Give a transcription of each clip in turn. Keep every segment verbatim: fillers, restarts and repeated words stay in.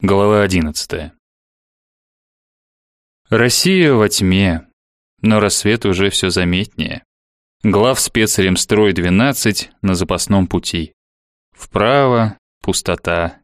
Глава одиннадцатая. Россия во тьме, но рассвет уже все заметнее. Главспецремстрой двенадцать на запасном пути. Вправо пустота,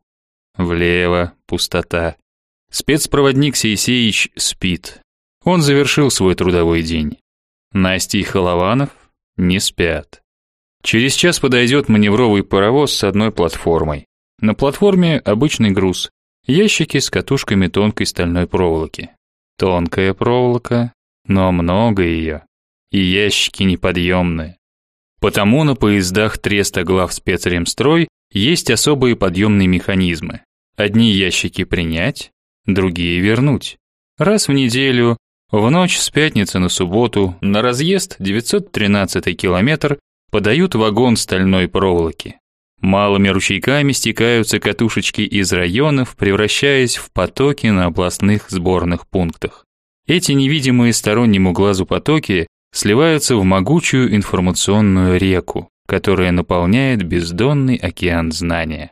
влево пустота. Спецпроводник Сеисеич спит. Он завершил свой трудовой день. Настя и Холованов не спят. Через час подойдет маневровый паровоз с одной платформой. На платформе обычный груз. Ящики с катушками тонкой стальной проволоки. Тонкая проволока, но много ее. И ящики неподъемные. Потому на поездах Треста Главспецремстрой есть особые подъемные механизмы. Одни ящики принять, другие вернуть. Раз в неделю, в ночь с пятницы на субботу, на разъезд девятьсот тринадцатый километр подают вагон стальной проволоки. Малыми ручейками стекаются катушечки из районов, превращаясь в потоки на областных сборных пунктах. Эти невидимые стороннему глазу потоки сливаются в могучую информационную реку, которая наполняет бездонный океан знания.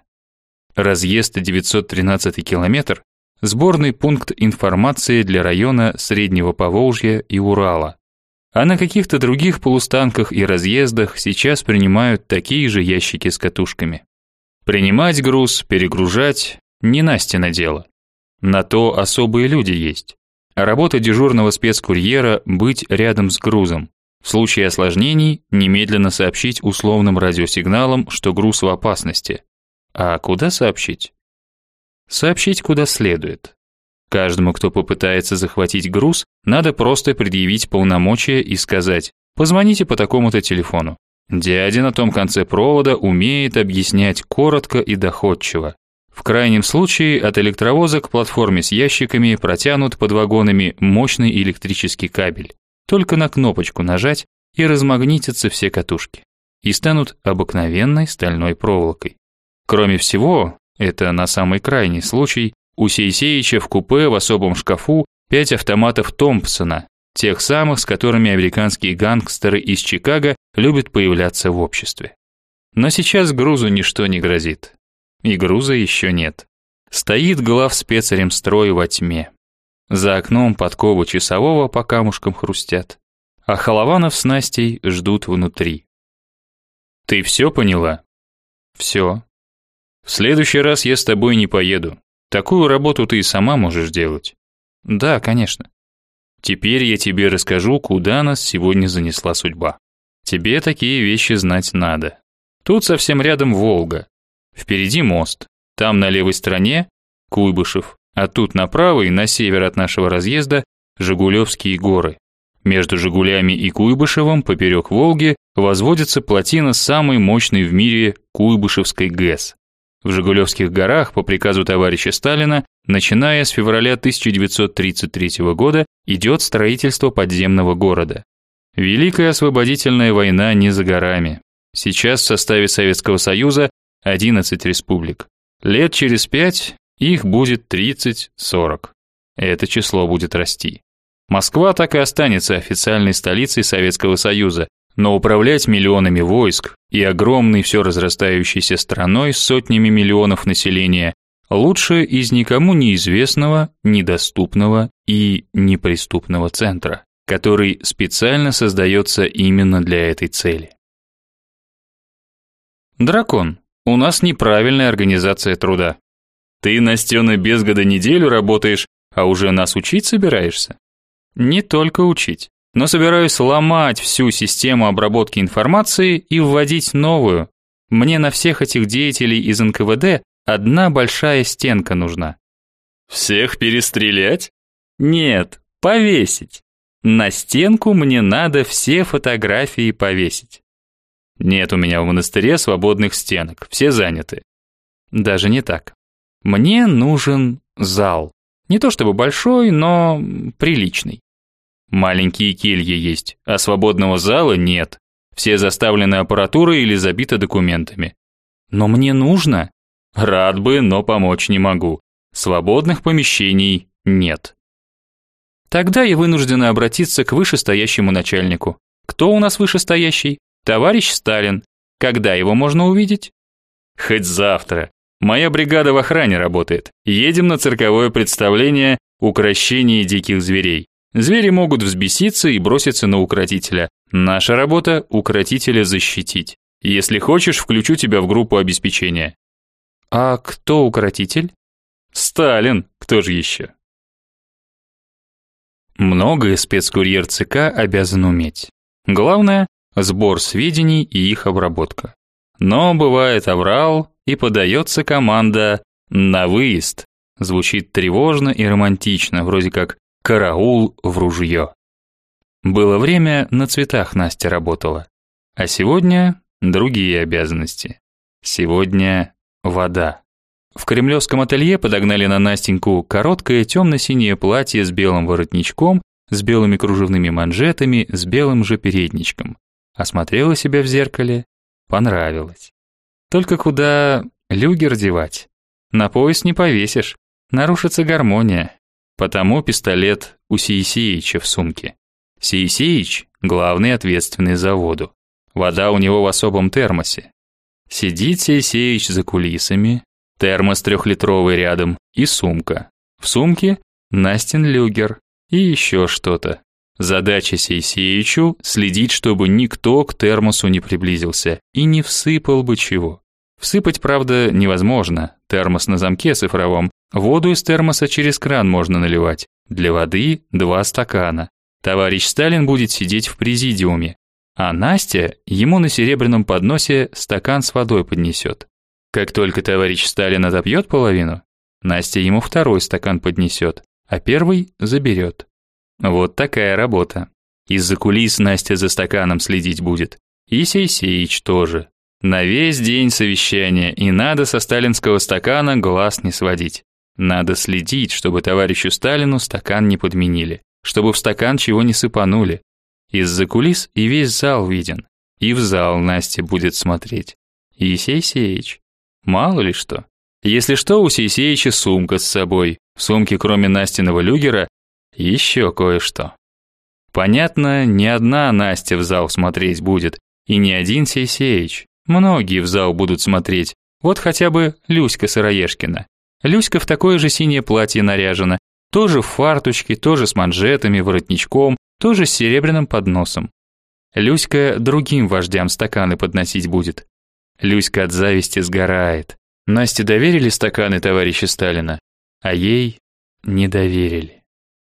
Разъезд девятьсот тринадцатый километр – сборный пункт информации для района Среднего Поволжья и Урала. А на каких-то других полустанках и разъездах сейчас принимают такие же ящики с катушками. Принимать груз, перегружать – не Настино дело. На то особые люди есть. Работа дежурного спецкурьера – быть рядом с грузом. В случае осложнений немедленно сообщить условным радиосигналом, что груз в опасности. А куда сообщить? Сообщить куда следует. Каждому, кто попытается захватить груз, надо просто предъявить полномочия и сказать: «Позвоните по такому-то телефону». Дядя на том конце провода умеет объяснять коротко и доходчиво. В крайнем случае от электровоза к платформе с ящиками протянут под вагонами мощный электрический кабель. Только на кнопочку нажать, и размагнитятся все катушки. И станут обыкновенной стальной проволокой. Кроме всего, это на самый крайний случай, у Сеисеича в купе в особом шкафу пять автоматов Томпсона, тех самых, с которыми американские гангстеры из Чикаго любят появляться в обществе. Но сейчас грузу ничто не грозит. И груза еще нет. Стоит главспецремстрой во тьме. За окном подковы часового по камушкам хрустят, а Холованов с Настей ждут внутри. Ты все поняла? Все. В следующий раз я с тобой не поеду. Такую работу ты и сама можешь делать. Да, конечно. Теперь я тебе расскажу, куда нас сегодня занесла судьба. Тебе такие вещи знать надо. Тут совсем рядом Волга. Впереди мост. Там на левой стороне Куйбышев, а тут направо и на север от нашего разъезда Жигулевские горы. Между Жигулями и Куйбышевым поперек Волги возводится плотина самой мощной в мире Куйбышевской ГЭС. В Жигулевских горах по приказу товарища Сталина, начиная с февраля тысяча девятьсот тридцать третьего года, идет строительство подземного города. Великая освободительная война не за горами. Сейчас в составе Советского Союза одиннадцать республик. Лет через пять их будет тридцать-сорок. Это число будет расти. Москва так и останется официальной столицей Советского Союза, но управлять миллионами войск и огромной все разрастающейся страной с сотнями миллионов населения лучше из никому неизвестного, недоступного и неприступного центра, который специально создается именно для этой цели. Дракон, у нас неправильная организация труда. Ты, Настена, без года неделю работаешь, а уже нас учить собираешься? Не только учить, но собираюсь ломать всю систему обработки информации и вводить новую. Мне на всех этих деятелей из эн ка вэ дэ одна большая стенка нужна. Всех перестрелять? Нет, повесить. На стенку мне надо все фотографии повесить. Нет у меня в монастыре свободных стенок, все заняты. Даже не так. Мне нужен зал. Не то чтобы большой, но приличный. Маленькие кельи есть, а свободного зала нет. Все заставлены аппаратурой или забиты документами. Но мне нужно. Рад бы, но помочь не могу. Свободных помещений нет. Тогда я вынуждена обратиться к вышестоящему начальнику. Кто у нас вышестоящий? Товарищ Сталин. Когда его можно увидеть? Хоть завтра. Моя бригада в охране работает. Едем на цирковое представление «Укрощение диких зверей». Звери могут взбеситься и броситься на укротителя. Наша работа – укротителя защитить. Если хочешь, включу тебя в группу обеспечения». «А кто укротитель?» «Сталин, кто же еще?» Многое спецкурьер ЦК обязан уметь. Главное – сбор сведений и их обработка. Но бывает аврал, и подается команда «на выезд». Звучит тревожно и романтично, вроде как «караул в ружье». Было время, на цветах Настя работала. А сегодня другие обязанности. Сегодня вода. В кремлевском ателье подогнали на Настеньку короткое темно-синее платье с белым воротничком, с белыми кружевными манжетами, с белым же передничком. Осмотрела себя в зеркале, понравилось. Только куда люгер девать? На пояс не повесишь, нарушится гармония. Потому пистолет у Сеисеича в сумке. Сеисеич – главный ответственный за воду. Вода у него в особом термосе. Сидит Сеисеич за кулисами, термос трехлитровый рядом и сумка. В сумке Настин люгер и еще что-то. Задача Сеисеичу – следить, чтобы никто к термосу не приблизился и не всыпал бы чего. Всыпать, правда, невозможно. Термос на замке цифровом. Воду из термоса через кран можно наливать. Для воды два стакана. Товарищ Сталин будет сидеть в президиуме, а Настя ему на серебряном подносе стакан с водой поднесет. Как только товарищ Сталин отопьет половину, Настя ему второй стакан поднесет, а первый заберет. Вот такая работа. Из-за кулис Настя за стаканом следить будет. И Сеисеич тоже. На весь день совещания, и надо со сталинского стакана глаз не сводить. Надо следить, чтобы товарищу Сталину стакан не подменили, чтобы в стакан чего не сыпанули. Из-за кулис и весь зал виден. И в зал Настя будет смотреть. И Сеисеич. Мало ли что. Если что, у Сеисеича сумка с собой. В сумке, кроме Настиного люгера, еще кое-что. Понятно, не одна Настя в зал смотреть будет, и не один Сеисеич. Многие в зал будут смотреть. Вот хотя бы Люська Сыроежкина. Люська в такое же синее платье наряжена, тоже в фартучке, тоже с манжетами, воротничком, тоже с серебряным подносом. Люська другим вождям стаканы подносить будет. Люська от зависти сгорает. Насте доверили стаканы товарища Сталина, а ей не доверили.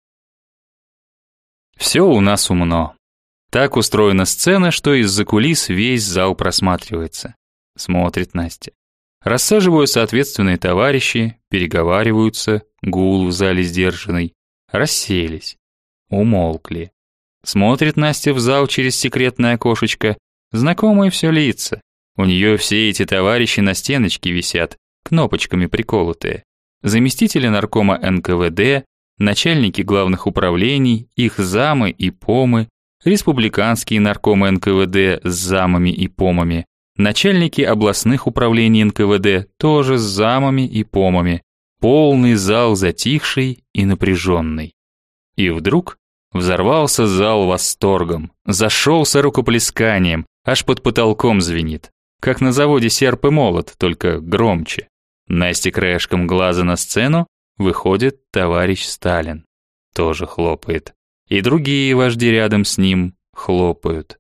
Все у нас умно. Так устроена сцена, что из-за кулис весь зал просматривается. Смотрит Настя. Рассаживаются ответственные товарищи, переговариваются, гул в зале сдержанный. Расселись. Умолкли. Смотрит Настя в зал через секретное окошечко. Знакомые все лица. У нее все эти товарищи на стеночке висят, кнопочками приколотые. Заместители наркома эн ка вэ дэ, начальники главных управлений, их замы и помы, республиканские наркомы эн ка вэ дэ с замами и помами, начальники областных управлений эн ка вэ дэ тоже с замами и помами. Полный зал затихший и напряженный. И вдруг взорвался зал восторгом, зашелся рукоплесканием, аж под потолком звенит. Как на заводе серп и молот, только громче. Настя краешком глаза на сцену, выходит товарищ Сталин. Тоже хлопает. И другие вожди рядом с ним хлопают.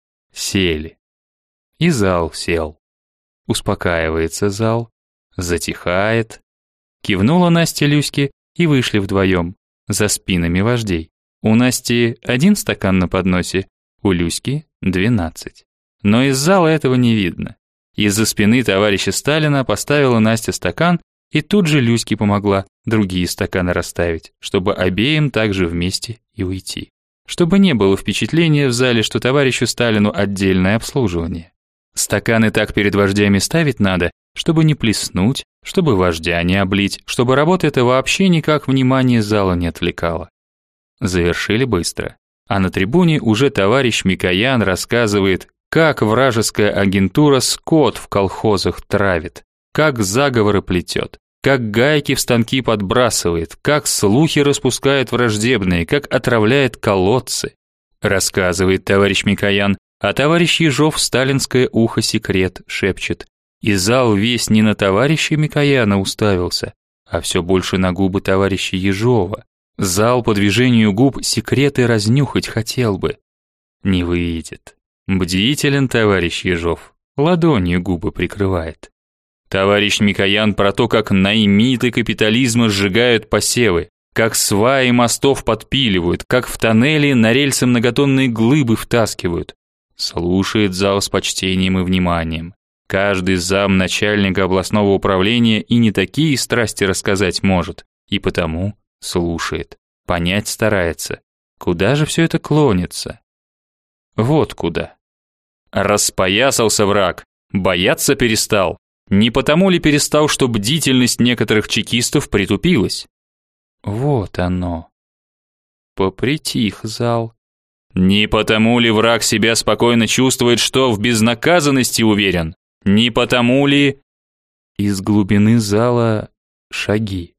Сели. И зал сел. Успокаивается зал, затихает. Кивнула Настя Люське, и вышли вдвоем, за спинами вождей. У Насти один стакан на подносе, у Люськи двенадцать. Но из зала этого не видно. Из-за спины товарища Сталина поставила Настя стакан, и тут же Люське помогла другие стаканы расставить, чтобы обеим также вместе и уйти. Чтобы не было впечатления в зале, что товарищу Сталину отдельное обслуживание. Стаканы так перед вождями ставить надо, чтобы не плеснуть, чтобы вождя не облить, чтобы работа эта вообще никак внимание зала не отвлекала. Завершили быстро. А на трибуне уже товарищ Микоян рассказывает, как вражеская агентура скот в колхозах травит, как заговоры плетет, как гайки в станки подбрасывает, как слухи распускает враждебные, как отравляет колодцы. Рассказывает товарищ Микоян, а товарищ Ежов в сталинское ухо секрет шепчет. И зал весь не на товарища Микояна уставился, а все больше на губы товарища Ежова. Зал по движению губ секреты разнюхать хотел бы. Не выйдет. Бдителен товарищ Ежов, ладонью губы прикрывает. Товарищ Микоян про то, как наймиты капитализма сжигают посевы, как сваи мостов подпиливают, как в тоннели на рельсы многотонные глыбы втаскивают. Слушает зал с почтением и вниманием. Каждый зам начальника областного управления и не такие страсти рассказать может, и потому слушает, понять старается, куда же все это клонится. Вот куда. Распоясался враг, бояться перестал. Не потому ли перестал, что бдительность некоторых чекистов притупилась? Вот оно. Попритих зал. Не потому ли враг себя спокойно чувствует, что в безнаказанности уверен? Не потому ли... Из глубины зала шаги.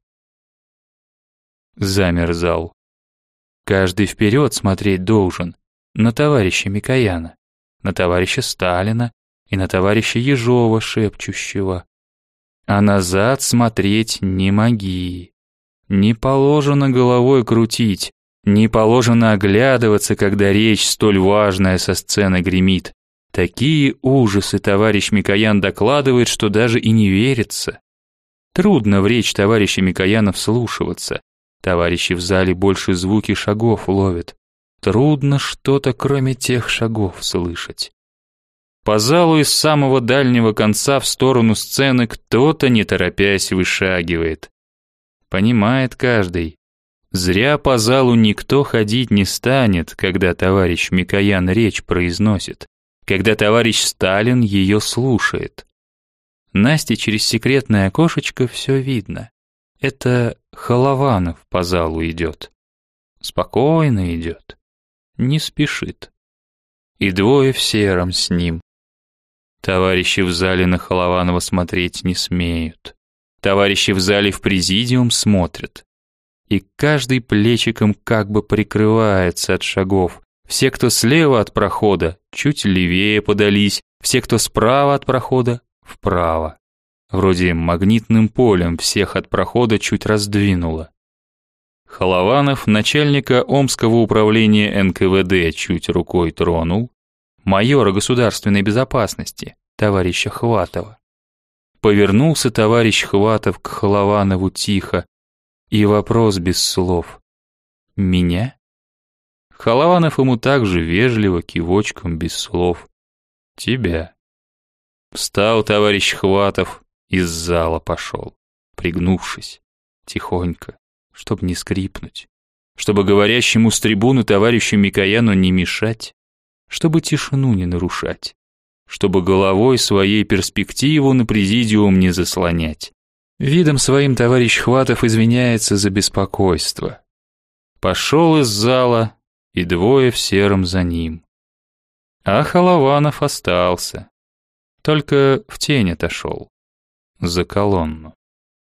Замер зал. Каждый вперед смотреть должен. На товарища Микояна, на товарища Сталина и на товарища Ежова шепчущего. А назад смотреть не моги. Не положено головой крутить, не положено оглядываться, когда речь столь важная со сцены гремит. Такие ужасы товарищ Микоян докладывает, что даже и не верится. Трудно в речь товарища Микояна вслушиваться. Товарищи в зале больше звуки шагов ловят. Трудно что-то, кроме тех шагов, слышать. По залу из самого дальнего конца в сторону сцены кто-то, не торопясь, вышагивает. Понимает каждый. Зря по залу никто ходить не станет, когда товарищ Микоян речь произносит, когда товарищ Сталин ее слушает. Насте через секретное окошечко все видно. Это Холованов по залу идет. Спокойно идет. Не спешит. И двое в сером с ним. Товарищи в зале на Холованова смотреть не смеют. Товарищи в зале в президиум смотрят. И каждый плечиком как бы прикрывается от шагов. Все, кто слева от прохода, чуть левее подались. Все, кто справа от прохода, вправо. Вроде магнитным полем всех от прохода чуть раздвинуло. Холованов начальника Омского управления эн ка вэ дэ чуть рукой тронул, майора государственной безопасности, товарища Хватова. Повернулся товарищ Хватов к Холованову тихо, и вопрос без слов. «Меня?» Холованов ему также вежливо, кивочком, без слов. «Тебя». Встал товарищ Хватов, из зала пошел, пригнувшись, тихонько, чтобы не скрипнуть, чтобы говорящему с трибуны товарищу Микояну не мешать, чтобы тишину не нарушать, чтобы головой своей перспективу на президиум не заслонять. Видом своим товарищ Хватов извиняется за беспокойство. Пошел из зала, и двое в сером за ним. А Холованов остался, только в тень отошел, за колонну.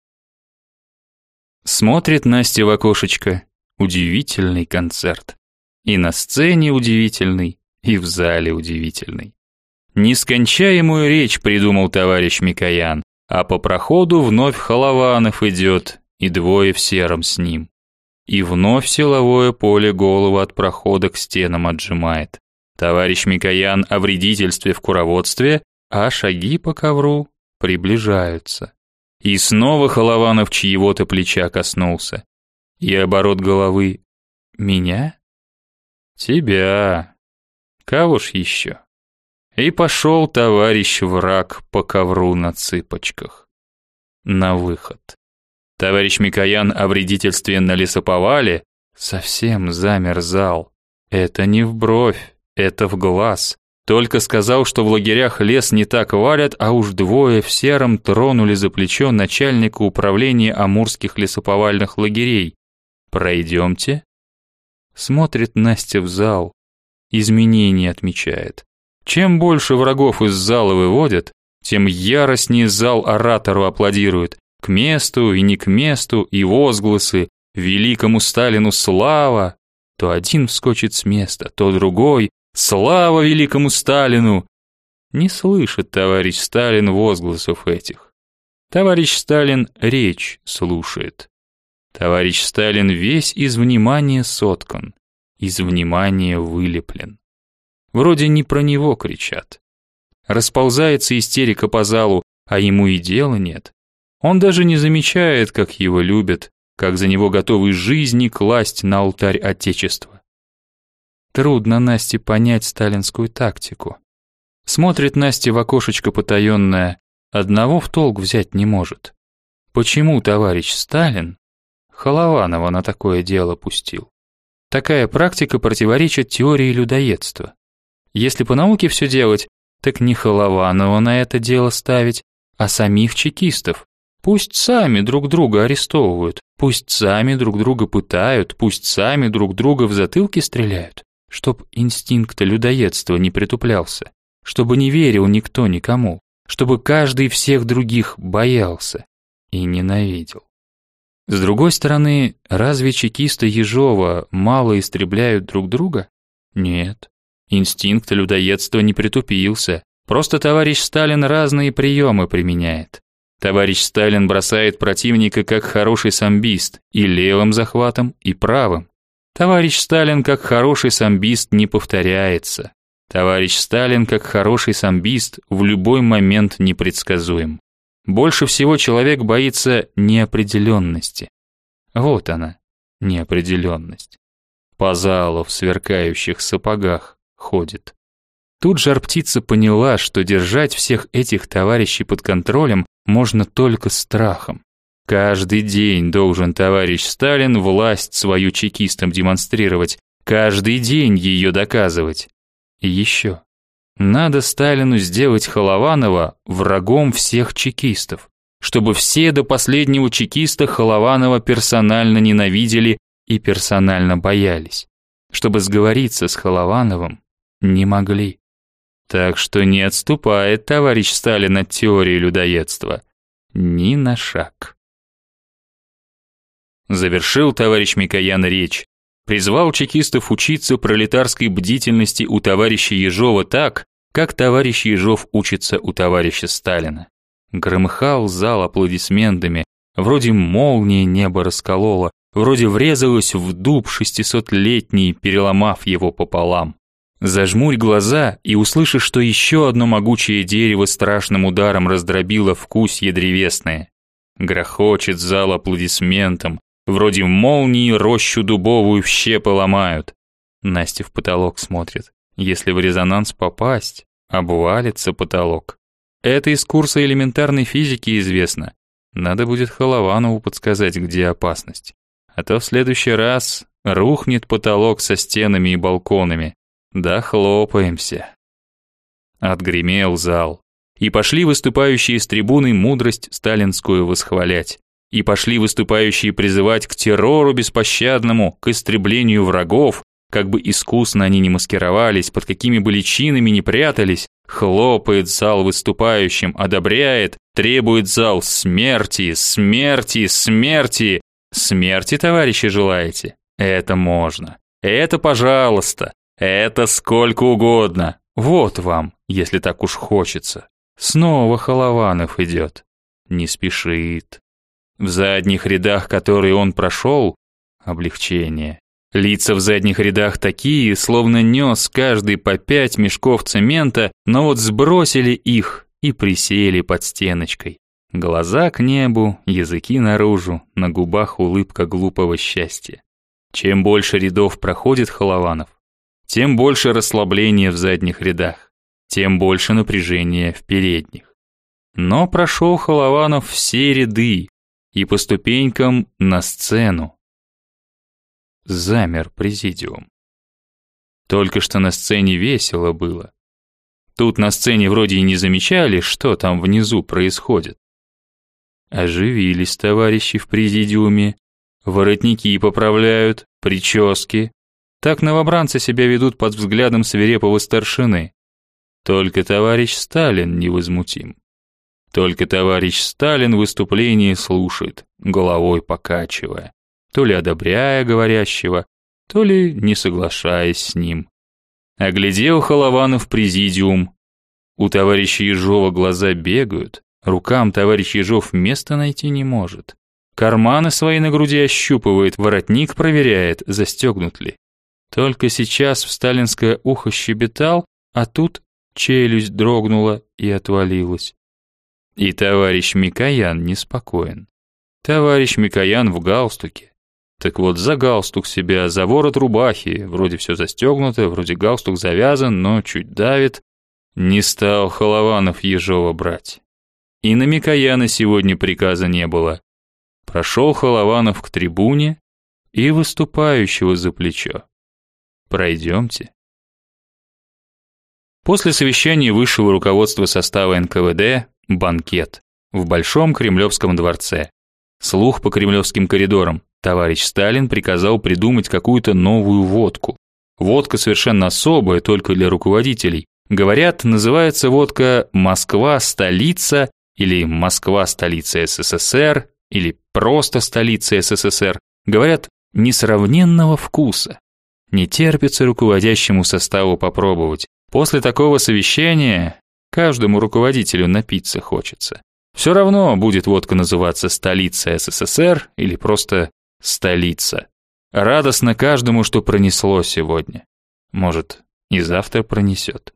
Смотрит Настя в окошечко. Удивительный концерт. И на сцене удивительный, и в зале удивительный. Нескончаемую речь придумал товарищ Микоян, а по проходу вновь Холованов идет, и двое в сером с ним. И вновь силовое поле голову от прохода к стенам отжимает. Товарищ Микоян о вредительстве в куроводстве, а шаги по ковру приближаются. И снова Холованов чьего-то плеча коснулся. И оборот головы. Меня? Тебя. Кого ж еще? И пошел товарищ враг по ковру на цыпочках. На выход. Товарищ Микоян о вредительстве на лесоповале совсем замер зал. Это не в бровь, это в глаз. Только сказал, что в лагерях лес не так валят, а уж двое в сером тронули за плечо начальника управления амурских лесоповальных лагерей. «Пройдемте». Смотрит Настя в зал, изменения отмечает. Чем больше врагов из зала выводят, тем яростнее зал оратору аплодирует. К месту и не к месту, и возгласы «Великому Сталину слава!» То один вскочит с места, то другой «Слава великому Сталину!» Не слышит товарищ Сталин возгласов этих. Товарищ Сталин речь слушает. Товарищ Сталин весь из внимания соткан, из внимания вылеплен. Вроде не про него кричат. Расползается истерика по залу, а ему и дела нет. Он даже не замечает, как его любят, как за него готовы жизни класть на алтарь Отечества. Трудно Насте понять сталинскую тактику. Смотрит Настя в окошечко потаенное, одного в толк взять не может. Почему товарищ Сталин Холованова на такое дело пустил? Такая практика противоречит теории людоедства. Если по науке все делать, так не Холованова на это дело ставить, а самих чекистов. Пусть сами друг друга арестовывают, пусть сами друг друга пытают, пусть сами друг друга в затылки стреляют, чтоб инстинкт людоедства не притуплялся, чтобы не верил никто никому, чтобы каждый всех других боялся и ненавидел. С другой стороны, разве чекисты Ежова мало истребляют друг друга? Нет. Инстинкт людоедства не притупился, просто товарищ Сталин разные приемы применяет. Товарищ Сталин бросает противника как хороший самбист, и левым захватом, и правым. Товарищ Сталин как хороший самбист не повторяется. Товарищ Сталин как хороший самбист в любой момент непредсказуем. Больше всего человек боится неопределенности. Вот она, неопределенность. По залу в сверкающих сапогах ходит. Тут жар-птица поняла, что держать всех этих товарищей под контролем можно только страхом. Каждый день должен товарищ Сталин власть свою чекистам демонстрировать, каждый день ее доказывать. И еще. Надо Сталину сделать Холованова врагом всех чекистов, чтобы все до последнего чекиста Холованова персонально ненавидели и персонально боялись, чтобы сговориться с Холовановым не могли. Так что не отступает товарищ Сталин от теории людоедства ни на шаг. Завершил товарищ Микоян речь, призвал чекистов учиться пролетарской бдительности у товарища Ежова так, как товарищ Ежов учится у товарища Сталина. Громыхал зал аплодисментами, вроде молния небо расколола, вроде врезалась в дуб шестисотлетний, переломав его пополам. Зажмурь глаза и услышишь, что еще одно могучее дерево страшным ударом раздробило вкусье древесное. Грохочет зал аплодисментом, вроде молнии рощу дубовую в щепы ломают. Настя в потолок смотрит. Если в резонанс попасть, обвалится потолок. Это из курса элементарной физики известно. Надо будет Холованову подсказать, где опасность. А то в следующий раз рухнет потолок со стенами и балконами. Да хлопаемся. Отгремел зал. И пошли выступающие с трибуны мудрость сталинскую восхвалять. И пошли выступающие призывать к террору беспощадному, к истреблению врагов, как бы искусно они ни маскировались, под какими бы личинами ни прятались. Хлопает зал выступающим, одобряет, требует зал смерти, смерти, смерти. Смерти, товарищи, желаете? Это можно. Это пожалуйста. Это сколько угодно. Вот вам, если так уж хочется. Снова Холованов идет. Не спешит. В задних рядах, которые он прошел, облегчение. Лица в задних рядах такие, словно нес каждый по пять мешков цемента, но вот сбросили их и присели под стеночкой. Глаза к небу, языки наружу, на губах улыбка глупого счастья. Чем больше рядов проходит Холованов, тем больше расслабления в задних рядах, тем больше напряжения в передних. Но прошел Холованов все ряды и по ступенькам на сцену. Замер президиум. Только что на сцене весело было. Тут на сцене вроде и не замечали, что там внизу происходит. Оживились товарищи в президиуме, воротники поправляют, прически. Так новобранцы себя ведут под взглядом свирепого старшины. Только товарищ Сталин невозмутим. Только товарищ Сталин выступление слушает, головой покачивая, то ли одобряя говорящего, то ли не соглашаясь с ним. Оглядел Холованов президиум. У товарища Ежова глаза бегают, рукам товарищ Ежов места найти не может. Карманы свои на груди ощупывает, воротник проверяет, застегнут ли. Только сейчас в сталинское ухо щебетал, а тут челюсть дрогнула и отвалилась. И товарищ Микоян неспокоен. Товарищ Микоян в галстуке. Так вот, за галстук себя, за ворот рубахи, вроде все застегнуто, вроде галстук завязан, но чуть давит. Не стал Холованов Ежова брать. И на Микояна сегодня приказа не было. Прошел Холованов к трибуне и выступающего за плечо. Пройдемте. После совещания высшего руководства состава эн ка вэ дэ банкет в Большом Кремлевском дворце. Слух по кремлевским коридорам. Товарищ Сталин приказал придумать какую-то новую водку. Водка совершенно особая, только для руководителей. Говорят, называется водка «Москва, столица» или «Москва, столица эс эс эс эр» или просто «Столица эс эс эс эр». Говорят, несравненного вкуса. Не терпится руководящему составу попробовать. После такого совещания каждому руководителю напиться хочется. Все равно будет водка называться «Столица эс эс эс эр» или просто «Столица». Радостно каждому, что пронесло сегодня. Может, и завтра пронесет.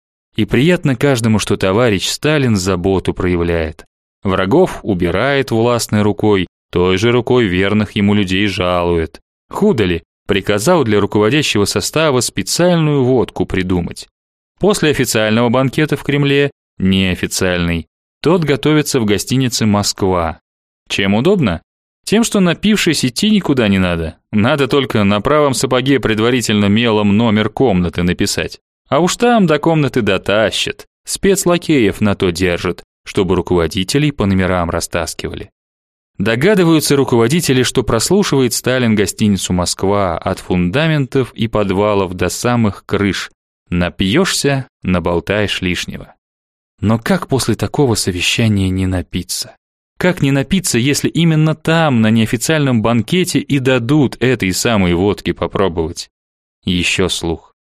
И приятно каждому, что товарищ Сталин заботу проявляет. Врагов убирает властной рукой, той же рукой верных ему людей жалует. Худо ли, приказал для руководящего состава специальную водку придумать. После официального банкета в Кремле, неофициальный, тот готовится в гостинице «Москва». Чем удобно? Тем, что напившись идти никуда не надо. Надо только на правом сапоге предварительно мелом номер комнаты написать. А уж там до комнаты дотащат. Спецлакеев на то держат, чтобы руководителей по номерам растаскивали. Догадываются руководители, что прослушивает Сталин гостиницу «Москва» от фундаментов и подвалов до самых крыш. Напьешься, наболтаешь лишнего. Но как после такого совещания не напиться? Как не напиться, если именно там, на неофициальном банкете, и дадут этой самой водки попробовать? Еще слух.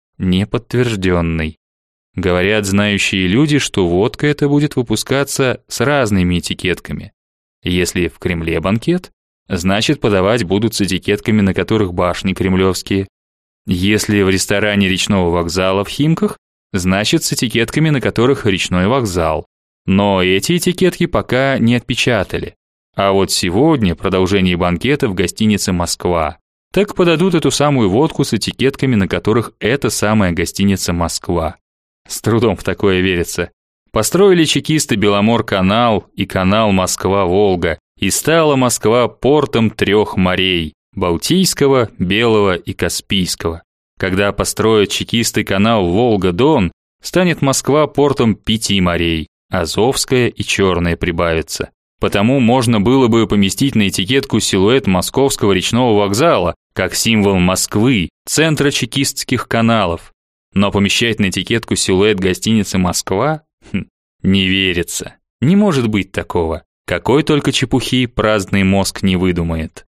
Неподтвержденный. Говорят знающие люди, что водка эта будет выпускаться с разными этикетками. Если в Кремле банкет, значит подавать будут с этикетками, на которых башни кремлевские. Если в ресторане речного вокзала в Химках, значит с этикетками, на которых речной вокзал. Но эти этикетки пока не отпечатали. А вот сегодня продолжение банкета в гостинице «Москва». Так подадут эту самую водку с этикетками, на которых эта самая гостиница «Москва». С трудом в такое верится. Построили чекисты Беломор-канал и канал Москва-Волга, и стала Москва портом трех морей – Балтийского, Белого и Каспийского. Когда построят чекисты канал Волга-Дон, станет Москва портом пяти морей – Азовское и Черное прибавится. Потому можно было бы поместить на этикетку силуэт Московского речного вокзала, как символ Москвы, центра чекистских каналов. Но помещать на этикетку силуэт гостиницы «Москва» хм, не верится. Не может быть такого. Какой только чепухи праздный мозг не выдумает.